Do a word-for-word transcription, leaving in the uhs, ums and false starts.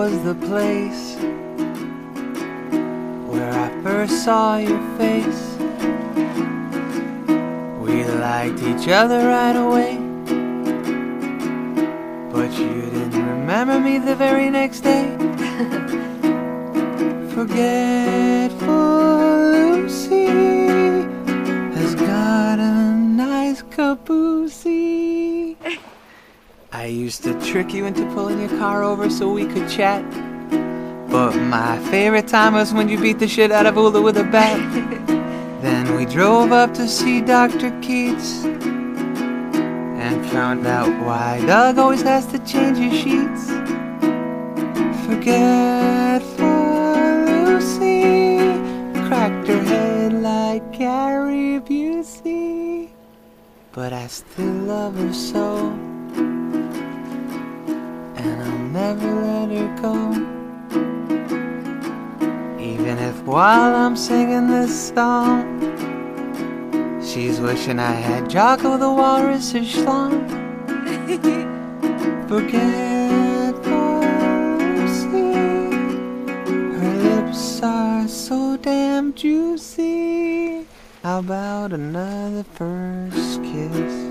was the place where I first saw your face. We liked each other right away, but you didn't remember me the very next day. Forgetful Lucy has got a nice caboosey. I used to trick you into pulling your car over so we could chat, but my favorite time was when you beat the shit out of Ula with a bat. Then we drove up to see Doctor Keats and found out why Doug always has to change his sheets. Forgetful Lucy cracked her head like Gary Busey, but I still love her so, and I'll never let her go. Even if while I'm singing this song, she's wishing I had Jocko the Walrus's schlong. Forgetful Lucy, her lips are so damn juicy. How about another first kiss?